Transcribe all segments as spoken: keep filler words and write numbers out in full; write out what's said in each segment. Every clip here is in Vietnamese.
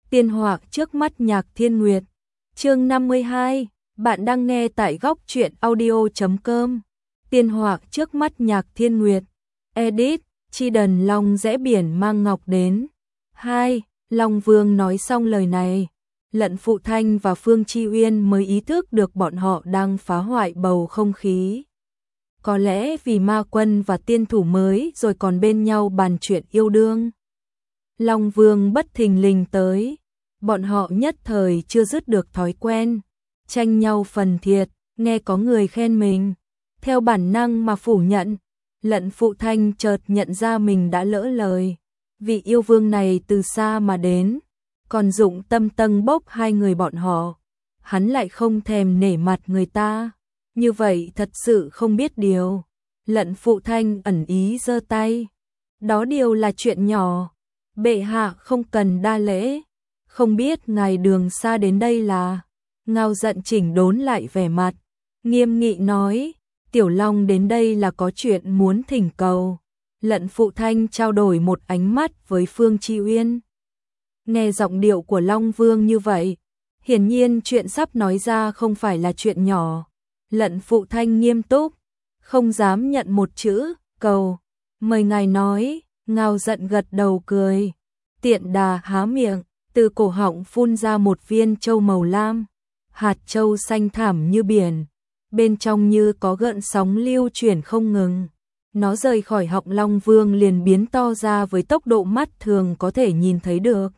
Tiên họa trước mắt Nhạc Thiên Nguyệt. Chương năm mươi hai, bạn đang nghe tại góc truyện audio chấm com. Tiên họa trước mắt Nhạc Thiên Nguyệt. Edit, Chi Đần Long rẽ biển mang ngọc đến. Hai, Long Vương nói xong lời này, Lận Phụ Thanh và Phương Chi Uyên mới ý thức được bọn họ đang phá hoại bầu không khí. Có lẽ vì ma quân và tiên thủ mới rồi còn bên nhau bàn chuyện yêu đương. Long Vương bất thình lình tới, bọn họ nhất thời chưa dứt được thói quen, tranh nhau phần thiệt, nghe có người khen mình, theo bản năng mà phủ nhận. Lận Phụ Thanh chợt nhận ra mình đã lỡ lời, vị yêu vương này từ xa mà đến, còn dụng tâm tâng bốc hai người bọn họ, hắn lại không thèm nể mặt người ta, như vậy thật sự không biết điều. Lận Phụ Thanh ẩn ý giơ tay, đó điều là chuyện nhỏ, bệ hạ không cần đa lễ, không biết ngài đường xa đến đây là. Ngao Giận chỉnh đốn lại vẻ mặt, nghiêm nghị nói, Tiểu Long đến đây là có chuyện muốn thỉnh cầu. Lận Phụ Thanh trao đổi một ánh mắt với Phương Chi Uyên. Nghe giọng điệu của Long Vương như vậy, hiển nhiên chuyện sắp nói ra không phải là chuyện nhỏ. Lận Phụ Thanh nghiêm túc, không dám nhận một chữ, cầu. Mời ngài nói. Ngao Giận gật đầu cười, tiện đà há miệng, từ cổ họng phun ra một viên châu màu lam, hạt châu xanh thẳm như biển, bên trong như có gợn sóng lưu chuyển không ngừng. Nó rời khỏi họng Long Vương liền biến to ra với tốc độ mắt thường có thể nhìn thấy được,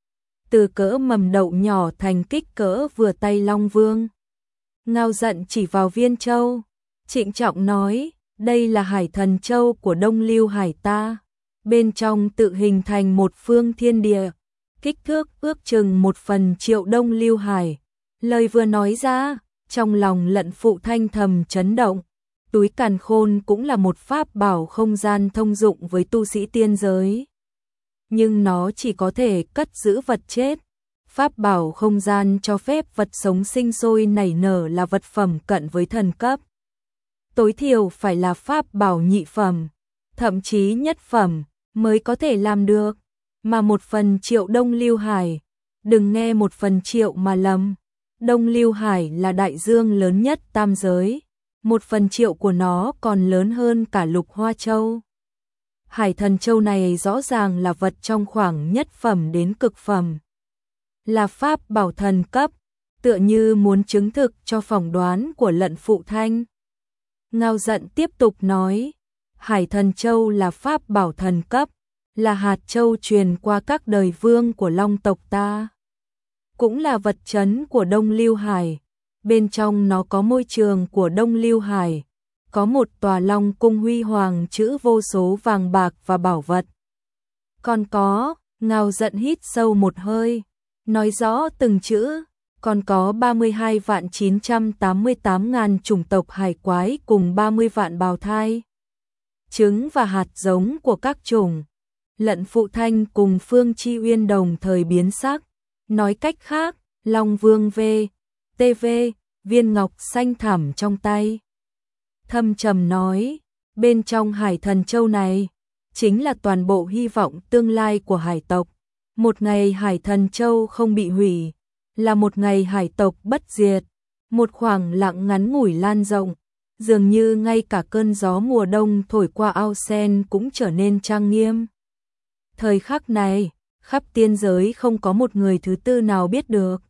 từ cỡ mầm đậu nhỏ thành kích cỡ vừa tay Long Vương. Ngao Giận chỉ vào viên châu, trịnh trọng nói, đây là Hải Thần Châu của Đông Lưu Hải ta, bên trong tự hình thành một phương thiên địa, kích thước ước chừng một phần triệu Đông Lưu Hải. Lời vừa nói ra, trong lòng Lận Phụ Thanh thầm chấn động. Túi càn khôn cũng là một pháp bảo không gian thông dụng với tu sĩ tiên giới, nhưng nó chỉ có thể cất giữ vật chết. Pháp bảo không gian cho phép vật sống sinh sôi nảy nở là vật phẩm cận với thần cấp, tối thiểu phải là pháp bảo nhị phẩm, thậm chí nhất phẩm mới có thể làm được. Mà một phần triệu Đông Lưu Hải, đừng nghe một phần triệu mà lầm, Đông Lưu Hải là đại dương lớn nhất tam giới, một phần triệu của nó còn lớn hơn cả Lục Hoa Châu. Hải Thần Châu này rõ ràng là vật trong khoảng nhất phẩm đến cực phẩm, là pháp bảo thần cấp, tựa như muốn chứng thực cho phỏng đoán của Lận Phụ Thanh. Ngao Giận tiếp tục nói, Hải Thần Châu là pháp bảo thần cấp, là hạt châu truyền qua các đời vương của Long tộc ta, cũng là vật trấn của Đông Lưu Hải. Bên trong nó có môi trường của Đông Lưu Hải, có một tòa Long cung huy hoàng trữ vô số vàng bạc và bảo vật. Còn có, Ngao Giận hít sâu một hơi, nói rõ từng chữ, còn có ba mươi hai vạn chín trăm tám mươi tám ngàn chủng tộc hải quái cùng ba mươi vạn bào thai, trứng và hạt giống của các chủng. Lận Phụ Thanh cùng Phương Chi Uyên đồng thời biến sắc, nói cách khác, Long Vương V, tê vê, viên ngọc xanh thẳm trong tay. Thâm trầm nói, bên trong Hải Thần Châu này, chính là toàn bộ hy vọng tương lai của hải tộc. Một ngày Hải Thần Châu không bị hủy, là một ngày hải tộc bất diệt, một khoảng lặng ngắn ngủi lan rộng, dường như ngay cả cơn gió mùa đông thổi qua ao sen cũng trở nên trang nghiêm. Thời khắc này, khắp tiên giới không có một người thứ tư nào biết được.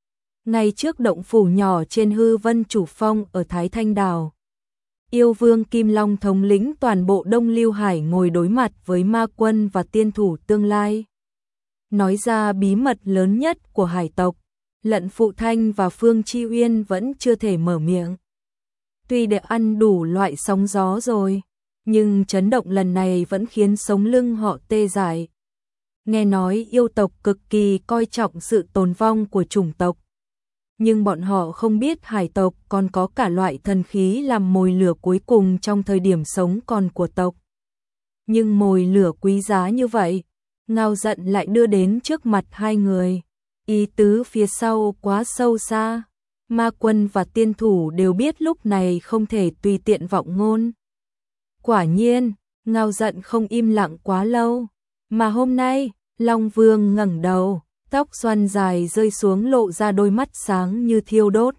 Ngay trước động phủ nhỏ trên Hư Vân Chủ Phong ở Thái Thanh Đảo, yêu vương Kim Long thống lĩnh toàn bộ Đông Lưu Hải ngồi đối mặt với ma quân và tiên thủ tương lai, nói ra bí mật lớn nhất của hải tộc. Lận Phụ Thanh và Phương Chi Uyên vẫn chưa thể mở miệng. Tuy đã ăn đủ loại sóng gió rồi, nhưng chấn động lần này vẫn khiến sống lưng họ tê dại. Nghe nói yêu tộc cực kỳ coi trọng sự tồn vong của chủng tộc, nhưng bọn họ không biết hải tộc còn có cả loại thần khí làm mồi lửa cuối cùng trong thời điểm sống còn của tộc. Nhưng mồi lửa quý giá như vậy, Ngao Giận lại đưa đến trước mặt hai người. Ý tứ phía sau quá sâu xa, ma quân và tiên thủ đều biết lúc này không thể tùy tiện vọng ngôn. Quả nhiên, Ngao Giận không im lặng quá lâu, mà hôm nay, Long Vương ngẩng đầu, tóc xoăn dài rơi xuống lộ ra đôi mắt sáng như thiêu đốt.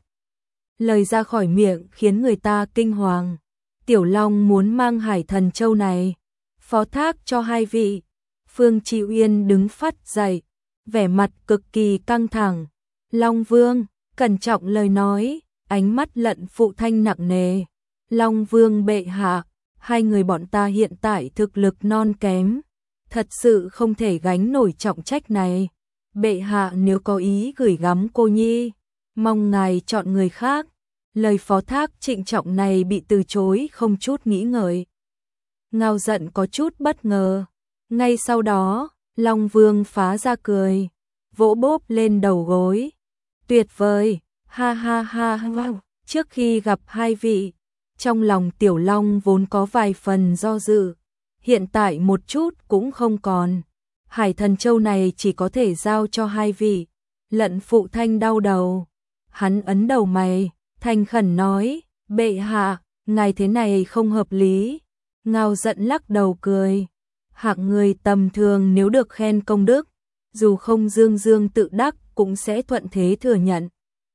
Lời ra khỏi miệng khiến người ta kinh hoàng. Tiểu Long muốn mang Hải Thần Châu này, phó thác cho hai vị. Phương Chi Uyên đứng phắt dậy, vẻ mặt cực kỳ căng thẳng. Long Vương, cẩn trọng lời nói, ánh mắt Lận Phụ Thanh nặng nề. Long Vương bệ hạ, hai người bọn ta hiện tại thực lực non kém, thật sự không thể gánh nổi trọng trách này. Bệ hạ nếu có ý gửi gắm cô nhi, mong ngài chọn người khác. Lời phó thác trịnh trọng này bị từ chối không chút nghĩ ngợi. Ngao Giận có chút bất ngờ. Ngay sau đó, Long Vương phá ra cười, vỗ bốp lên đầu gối. Tuyệt vời, ha ha ha ha. Trước khi gặp hai vị, trong lòng Tiểu Long vốn có vài phần do dự, hiện tại một chút cũng không còn. Hải Thần Châu này chỉ có thể giao cho hai vị. Lận Phụ Thanh đau đầu, hắn ấn đầu mày, thành khẩn nói, bệ hạ, ngài thế này không hợp lý. Ngao Giận lắc đầu cười, hạng người tầm thường nếu được khen công đức, dù không dương dương tự đắc cũng sẽ thuận thế thừa nhận.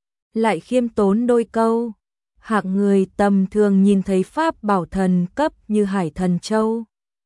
Lại khiêm tốn đôi câu, hạng người tầm thường nhìn thấy pháp bảo thần cấp như Hải Thần Châu,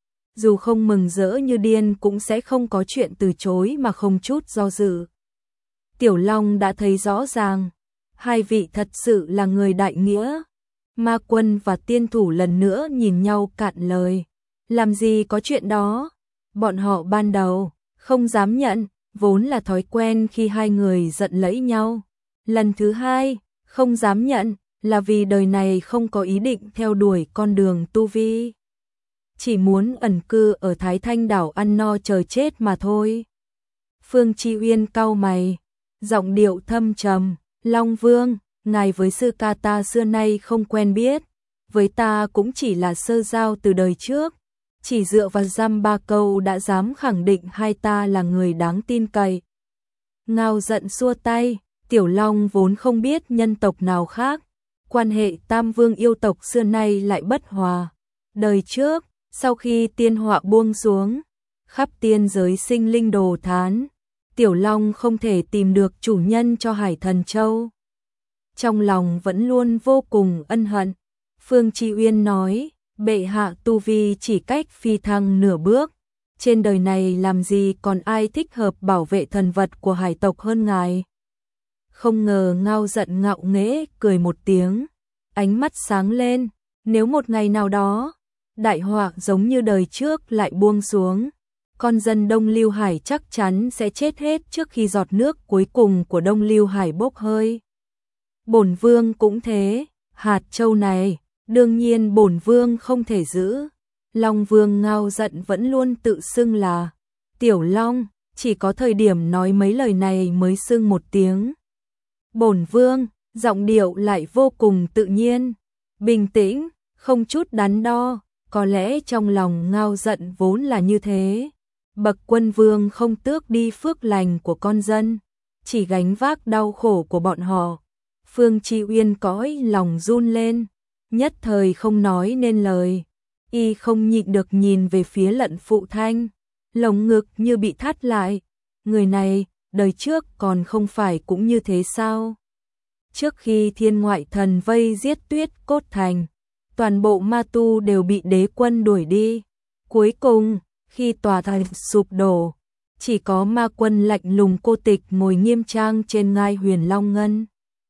dù không mừng rỡ như điên cũng sẽ không có chuyện từ chối mà không chút do dự. Tiểu Long đã thấy rõ ràng, hai vị thật sự là người đại nghĩa. Ma Quân và Tiên Thủ lần nữa nhìn nhau cạn lời. Làm gì có chuyện đó, bọn họ ban đầu không dám nhận, vốn là thói quen khi hai người giận lẫy nhau. Lần thứ hai, không dám nhận, là vì đời này không có ý định theo đuổi con đường tu vi. Chỉ muốn ẩn cư ở Thái Thanh đảo ăn no chờ chết mà thôi. Phương Chi Uyên cau mày, giọng điệu thâm trầm, Long Vương, ngài với sư ca ta xưa nay không quen biết, với ta cũng chỉ là sơ giao từ đời trước, chỉ dựa vào dăm ba câu đã dám khẳng định hai ta là người đáng tin cậy. Ngao Giận xua tay, Tiểu Long vốn không biết nhân tộc nào khác, quan hệ Tam Vương yêu tộc xưa nay lại bất hòa. Đời trước, sau khi tiên họa buông xuống, khắp tiên giới sinh linh đồ thán, Tiểu Long không thể tìm được chủ nhân cho Hải Thần Châu. Trong lòng vẫn luôn vô cùng ân hận. Phương Chi Uyên nói, bệ hạ tu vi chỉ cách phi thăng nửa bước, trên đời này làm gì còn ai thích hợp bảo vệ thần vật của hải tộc hơn ngài. Không ngờ Ngao Giận ngạo nghễ cười một tiếng, ánh mắt sáng lên, nếu một ngày nào đó, đại họa giống như đời trước lại buông xuống, con dân Đông Lưu Hải chắc chắn sẽ chết hết trước khi giọt nước cuối cùng của Đông Lưu Hải bốc hơi. Bổn vương cũng thế, hạt châu này, đương nhiên bổn vương không thể giữ. Long Vương Ngao Giận vẫn luôn tự xưng là Tiểu Long, chỉ có thời điểm nói mấy lời này mới xưng một tiếng bổn vương, giọng điệu lại vô cùng tự nhiên, bình tĩnh, không chút đắn đo. Có lẽ trong lòng Ngao Giận vốn là như thế. Bậc quân vương không tước đi phước lành của con dân, chỉ gánh vác đau khổ của bọn họ. Phương Chi Uyên cõi lòng run lên, nhất thời không nói nên lời. Y không nhịn được nhìn về phía Lận Phụ Thanh, lồng ngực như bị thắt lại. Người này, đời trước còn không phải cũng như thế sao? Trước khi thiên ngoại thần vây giết Tuyết Cốt Thành, toàn bộ ma tu đều bị đế quân đuổi đi. Cuối cùng, khi tòa thành sụp đổ, chỉ có ma quân lạnh lùng cô tịch ngồi nghiêm trang trên ngai Huyền Long Ngân.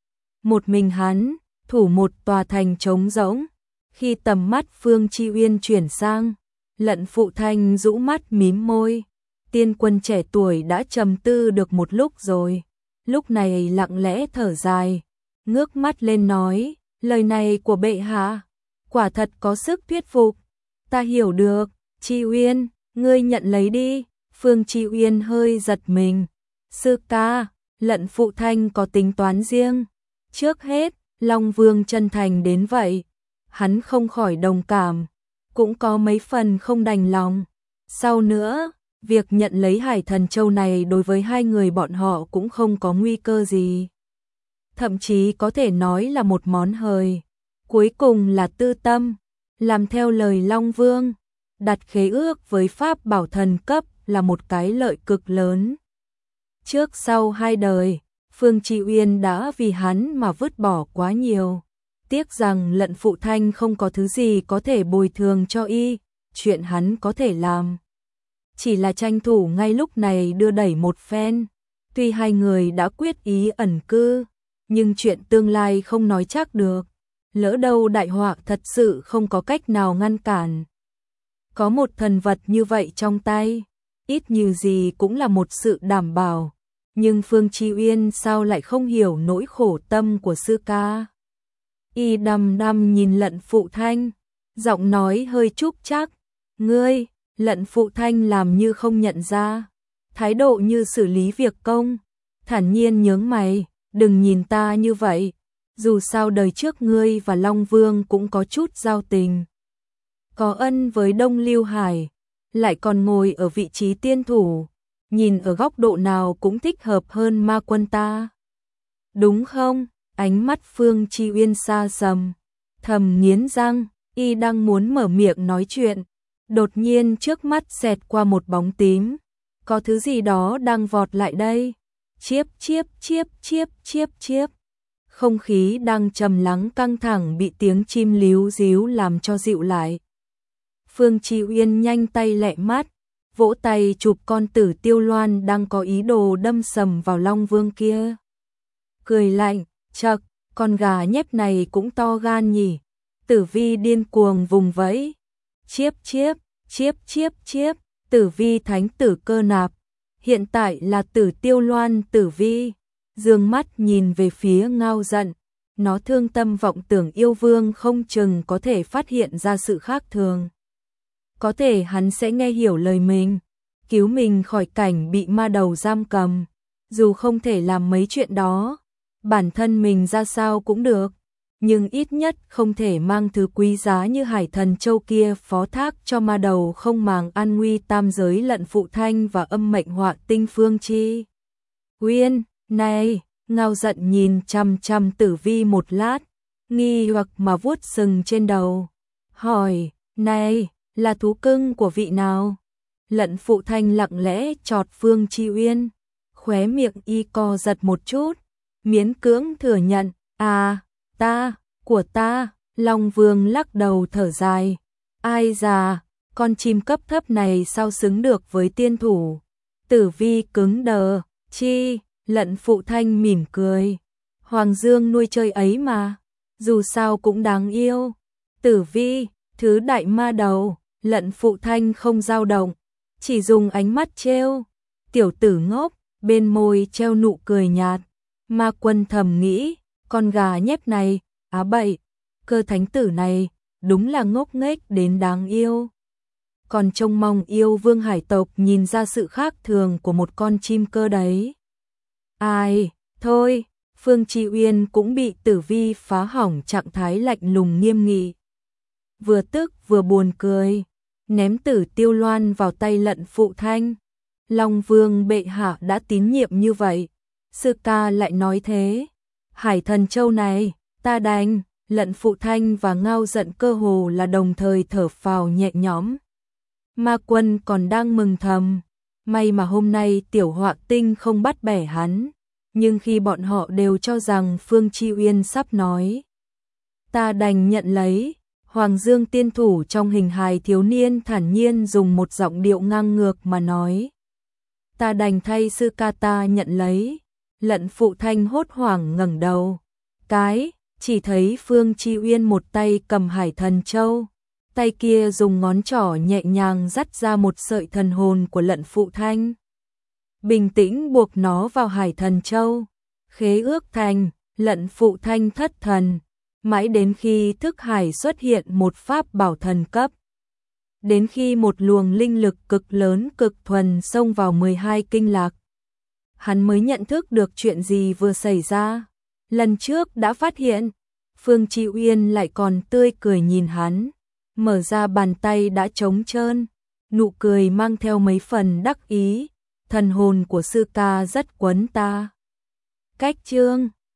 Một mình hắn, thủ một tòa thành trống rỗng. Khi tầm mắt Phương Chi Uyên chuyển sang, Lận Phụ Thanh rũ mắt mím môi. Tiên quân trẻ tuổi đã trầm tư được một lúc rồi, lúc này lặng lẽ thở dài, ngước mắt lên nói, lời này của bệ hạ, quả thật có sức thuyết phục. Ta hiểu được, Chi Uyên, ngươi nhận lấy đi. Phương Chi Uyên hơi giật mình. Sư ca, Lận Phụ Thanh có tính toán riêng. Trước hết, Long Vương chân thành đến vậy, hắn không khỏi đồng cảm, cũng có mấy phần không đành lòng. Sau nữa, việc nhận lấy Hải Thần Châu này đối với hai người bọn họ cũng không có nguy cơ gì. Thậm chí có thể nói là một món hời. Cuối cùng là tư tâm, làm theo lời Long Vương, đặt khế ước với pháp bảo thần cấp là một cái lợi cực lớn. Trước sau hai đời, Phương Chi Uyên đã vì hắn mà vứt bỏ quá nhiều. Tiếc rằng Lận Phụ Thanh không có thứ gì có thể bồi thường cho y, chuyện hắn có thể làm chỉ là tranh thủ ngay lúc này đưa đẩy một phen. Tuy hai người đã quyết ý ẩn cư, nhưng chuyện tương lai không nói chắc được. Lỡ đâu đại họa thật sự không có cách nào ngăn cản. Có một thần vật như vậy trong tay, ít nhiều gì cũng là một sự đảm bảo. Nhưng Phương Chi Uyên sao lại không hiểu nỗi khổ tâm của sư ca. Y đăm đăm nhìn Lận Phụ Thanh, giọng nói hơi chúc chắc. Ngươi, Lận Phụ Thanh làm như không nhận ra, thái độ như xử lý việc công, thản nhiên nhướng mày, đừng nhìn ta như vậy, dù sao đời trước ngươi và Long Vương cũng có chút giao tình. Có ân với Đông Lưu Hải, lại còn ngồi ở vị trí tiên thủ, nhìn ở góc độ nào cũng thích hợp hơn Ma Quân ta. Đúng không? Ánh mắt Phương Chi Uyên xa sầm, thầm nghiến răng, y đang muốn mở miệng nói chuyện. Đột nhiên trước mắt xẹt qua một bóng tím, có thứ gì đó đang vọt lại đây. Chiếp chiếp chiếp chiếp chiếp chiếp. Không khí đang trầm lắng căng thẳng bị tiếng chim líu ríu làm cho dịu lại. Phương Chi Uyên nhanh tay lẹ mắt, vỗ tay chụp con Tử Tiêu Loan đang có ý đồ đâm sầm vào Long Vương kia. Cười lạnh, chậc, con gà nhép này cũng to gan nhỉ. Tử Vi điên cuồng vùng vẫy. Chiếp chiếp, chiếp chiếp chiếp, Tử Vi thánh tử cơ nạp. Hiện tại là Tử Tiêu Loan Tử Vi. Dương mắt nhìn về phía Ngao Giận. Nó thương tâm vọng tưởng yêu vương không chừng có thể phát hiện ra sự khác thường. Có thể hắn sẽ nghe hiểu lời mình, cứu mình khỏi cảnh bị ma đầu giam cầm. Dù không thể làm mấy chuyện đó, bản thân mình ra sao cũng được. Nhưng ít nhất không thể mang thứ quý giá như Hải Thần Châu kia phó thác cho ma đầu không màng an nguy tam giới Lận Phụ Thanh và âm mệnh họa tinh Phương Chi Uyên. Này, Ngao Giận nhìn chăm chăm Tử Vi một lát, nghi hoặc mà vuốt sừng trên đầu. Hỏi, này, là thú cưng của vị nào? Lận Phụ Thanh lặng lẽ chọt Phương Chi Uyên, khóe miệng y co giật một chút, miễn cưỡng thừa nhận, à, ta, của ta. Long Vương lắc đầu thở dài, ai già, con chim cấp thấp này sao xứng được với tiên thủ. Tử Vi cứng đờ, chi, Lận Phụ Thanh mỉm cười, Hoàng Dương nuôi chơi ấy mà, dù sao cũng đáng yêu. Tử Vi, thứ đại ma đầu. Lận Phụ Thanh không dao động, chỉ dùng ánh mắt trêu, tiểu tử ngốc, bên môi treo nụ cười nhạt. Ma Quân thầm nghĩ, con gà nhép này, á bậy, cơ thánh tử này, đúng là ngốc nghếch đến đáng yêu. Còn trông mong yêu vương hải tộc nhìn ra sự khác thường của một con chim cơ đấy. Ai, thôi, Phương Chi Uyên cũng bị Tử Vi phá hỏng trạng thái lạnh lùng nghiêm nghị. Vừa tức vừa buồn cười, ném Tử Tiêu Loan vào tay Lận Phụ Thanh. Long Vương bệ hạ đã tín nhiệm như vậy, sư ca lại nói thế. Hải Thần Châu này, ta đành. Lận Phụ Thanh và Ngao Giận cơ hồ là đồng thời thở phào nhẹ nhõm. Ma Quân còn đang mừng thầm, may mà hôm nay tiểu họa tinh không bắt bẻ hắn. Nhưng khi bọn họ đều cho rằng Phương Chi Uyên sắp nói, ta đành nhận lấy. Hoàng Dương tiên thủ trong hình hài thiếu niên thản nhiên dùng một giọng điệu ngang ngược mà nói, ta đành thay sư ca ta nhận lấy. Lận Phụ Thanh hốt hoảng ngẩng đầu, cái, chỉ thấy Phương Chi Uyên một tay cầm Hải Thần Châu, tay kia dùng ngón trỏ nhẹ nhàng dắt ra một sợi thần hồn của Lận Phụ Thanh. Bình tĩnh buộc nó vào Hải Thần Châu, khế ước thành. Lận Phụ Thanh thất thần, mãi đến khi thức hải xuất hiện một pháp bảo thần cấp. Đến khi một luồng linh lực cực lớn cực thuần xông vào mười hai kinh lạc, hắn mới nhận thức được chuyện gì vừa xảy ra. Lần trước đã phát hiện, Phương Chi Uyên lại còn tươi cười nhìn hắn, mở ra bàn tay đã trống trơn, nụ cười mang theo mấy phần đắc ý, thần hồn của sư ca rất quấn ta. Cách chương